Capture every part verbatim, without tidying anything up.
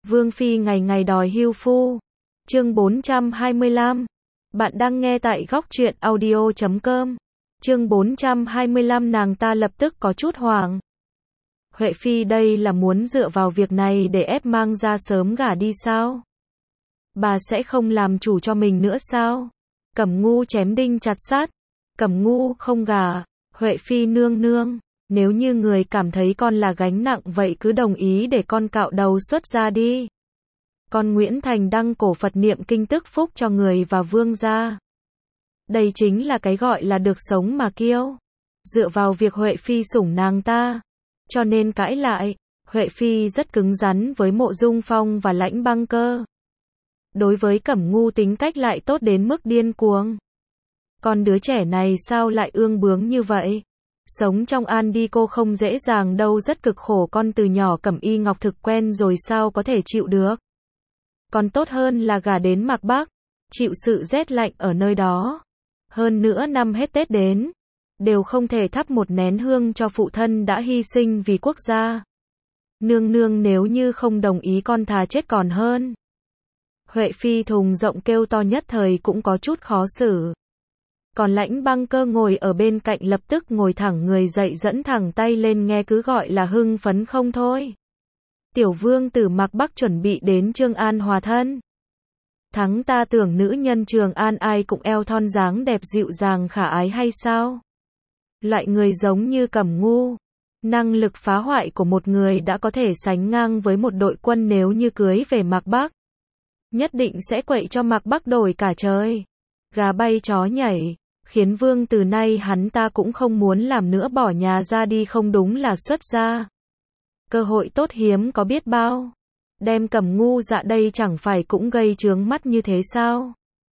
Vương Phi ngày ngày đòi hưu phu. Chương bốn trăm hai mươi lăm. Bạn đang nghe tại góc truyện audio chấm com. Chương bốn trăm hai mươi lăm nàng ta lập tức có chút hoảng. Huệ Phi đây là muốn dựa vào việc này để ép mang ra sớm gả đi sao? Bà sẽ không làm chủ cho mình nữa sao? Cẩm Ngu chém đinh chặt sắt. Cẩm Ngu không gả. Huệ Phi nương nương, nếu như người cảm thấy con là gánh nặng vậy cứ đồng ý để con cạo đầu xuất ra đi. Con Nguyễn Thành đăng cổ Phật niệm kinh tức phúc cho người và vương gia. Đây chính là cái gọi là được sống mà kiêu. Dựa vào việc Huệ Phi sủng nàng ta, cho nên cãi lại. Huệ Phi rất cứng rắn với Mộ Dung Phong và Lãnh Băng Cơ. Đối với Cẩm Ngu tính cách lại tốt đến mức điên cuồng. Con đứa trẻ này sao lại ương bướng như vậy? Sống trong An Đi cô không dễ dàng đâu, rất cực khổ, con từ nhỏ Cẩm Y Ngọc Thực quen rồi sao có thể chịu được. Còn tốt hơn là gả đến Mạc Bắc, chịu sự rét lạnh ở nơi đó. Hơn nữa năm hết Tết đến, đều không thể thắp một nén hương cho phụ thân đã hy sinh vì quốc gia. Nương nương nếu như không đồng ý con thà chết còn hơn. Huệ Phi thùng rộng kêu to nhất thời cũng có chút khó xử. Còn Lãnh Băng Cơ ngồi ở bên cạnh lập tức ngồi thẳng người dậy dẫn thẳng tay lên nghe cứ gọi là hưng phấn không thôi. Tiểu vương tử Mạc Bắc chuẩn bị đến Trường An hòa thân. Thắng ta tưởng nữ nhân Trường An ai cũng eo thon dáng đẹp dịu dàng khả ái hay sao? Loại người giống như Cẩm Ngu, năng lực phá hoại của một người đã có thể sánh ngang với một đội quân, nếu như cưới về Mạc Bắc, nhất định sẽ quậy cho Mạc Bắc đổi cả trời. Gà bay chó nhảy, khiến vương từ nay hắn ta cũng không muốn làm nữa, bỏ nhà ra đi không đúng là xuất gia. Cơ hội tốt hiếm có biết bao. Đem Cẩm Ngu dạ đây chẳng phải cũng gây chướng mắt như thế sao?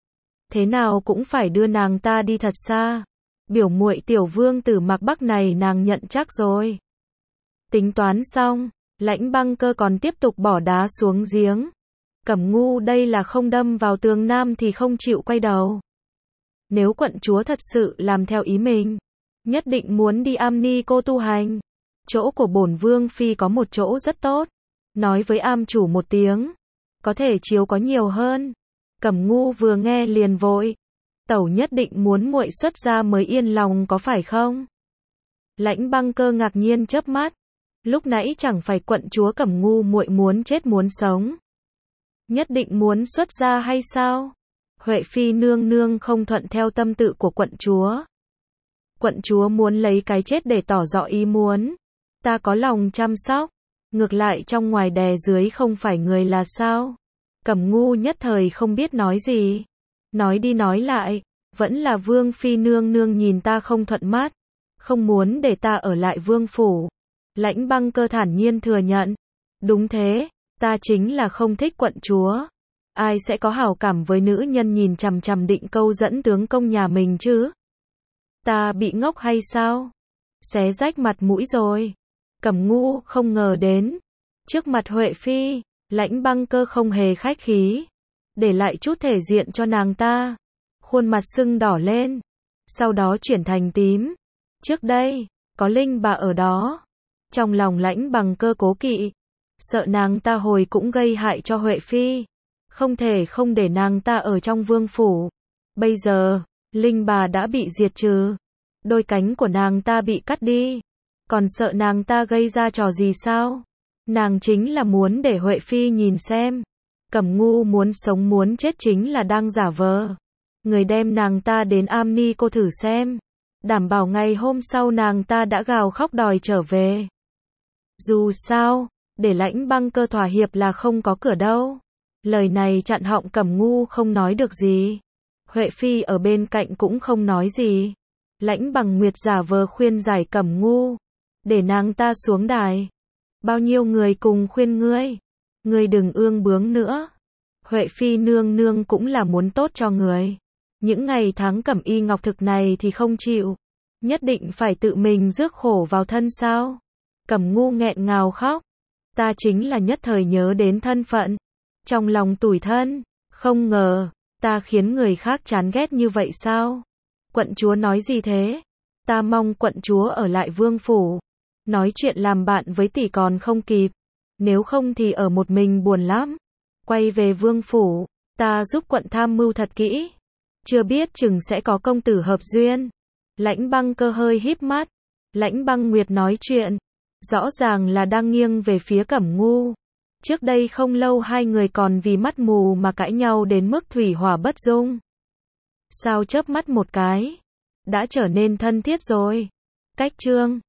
Thế nào cũng phải đưa nàng ta đi thật xa. Biểu muội tiểu vương tử Mạc Bắc này nàng nhận chắc rồi. Tính toán xong, Lãnh Băng Cơ còn tiếp tục bỏ đá xuống giếng. Cẩm Ngu đây là không đâm vào tường nam thì không chịu quay đầu. Nếu quận chúa thật sự làm theo ý mình, nhất định muốn đi Am Ni cô tu hành. Chỗ của bổn vương phi có một chỗ rất tốt, nói với am chủ một tiếng, có thể chiếu có nhiều hơn. Cẩm Ngu vừa nghe liền vội, tẩu nhất định muốn muội xuất gia mới yên lòng có phải không? Lãnh Băng Cơ ngạc nhiên chớp mắt, lúc nãy chẳng phải quận chúa Cẩm Ngu muội muốn chết muốn sống, nhất định muốn xuất gia hay sao? Huệ Phi nương nương không thuận theo tâm tự của quận chúa. Quận chúa muốn lấy cái chết để tỏ rõ ý muốn. Ta có lòng chăm sóc, ngược lại trong ngoài đè dưới không phải người là sao? Cẩm Ngu nhất thời không biết nói gì. Nói đi nói lại, vẫn là Vương Phi nương nương nhìn ta không thuận mắt, không muốn để ta ở lại vương phủ. Lãnh Băng Cơ thản nhiên thừa nhận. Đúng thế, ta chính là không thích quận chúa. Ai sẽ có hảo cảm với nữ nhân nhìn chằm chằm định câu dẫn tướng công nhà mình chứ? Ta bị ngốc hay sao? Xé rách mặt mũi rồi. Cẩm Ngu không ngờ đến, trước mặt Huệ Phi, Lãnh Băng Cơ không hề khách khí, để lại chút thể diện cho nàng ta. Khuôn mặt sưng đỏ lên, sau đó chuyển thành tím. Trước đây, có Linh bà ở đó. Trong lòng Lãnh Băng Cơ cố kỵ, sợ nàng ta hồi cũng gây hại cho Huệ Phi. Không thể không để nàng ta ở trong vương phủ. Bây giờ, Linh bà đã bị diệt trừ, đôi cánh của nàng ta bị cắt đi. Còn sợ nàng ta gây ra trò gì sao? Nàng chính là muốn để Huệ Phi nhìn xem. Cẩm Ngu muốn sống muốn chết chính là đang giả vờ. Người đem nàng ta đến Am Ni cô thử xem. Đảm bảo ngày hôm sau nàng ta đã gào khóc đòi trở về. Dù sao, để Lãnh Băng Cơ thỏa hiệp là không có cửa đâu. Lời này chặn họng Cẩm Ngu không nói được gì. Huệ Phi ở bên cạnh cũng không nói gì. Lãnh Bằng Nguyệt giả vờ khuyên giải Cẩm Ngu, để nàng ta xuống đài. Bao nhiêu người cùng khuyên ngươi, ngươi đừng ương bướng nữa. Huệ Phi nương nương cũng là muốn tốt cho người. Những ngày tháng Cẩm Y Ngọc Thực này thì không chịu, nhất định phải tự mình rước khổ vào thân sao? Cẩm Ngu nghẹn ngào khóc. Ta chính là nhất thời nhớ đến thân phận, trong lòng tủi thân, không ngờ, ta khiến người khác chán ghét như vậy sao? Quận chúa nói gì thế? Ta mong quận chúa ở lại vương phủ, nói chuyện làm bạn với tỷ còn không kịp. nếu không thì ở một mình buồn lắm. Quay về vương phủ, ta giúp quận tham mưu thật kỹ. Chưa biết chừng sẽ có công tử hợp duyên. Lãnh Băng Cơ hơi híp mắt. Lãnh Băng Nguyệt nói chuyện, rõ ràng là đang nghiêng về phía Cẩm Ngu. Trước đây không lâu hai người còn vì mắt mù mà cãi nhau đến mức thủy hỏa bất dung. Sao chớp mắt một cái, đã trở nên thân thiết rồi. Cách chương